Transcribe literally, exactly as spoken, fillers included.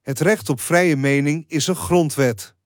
Het recht op vrije mening is een grondwet.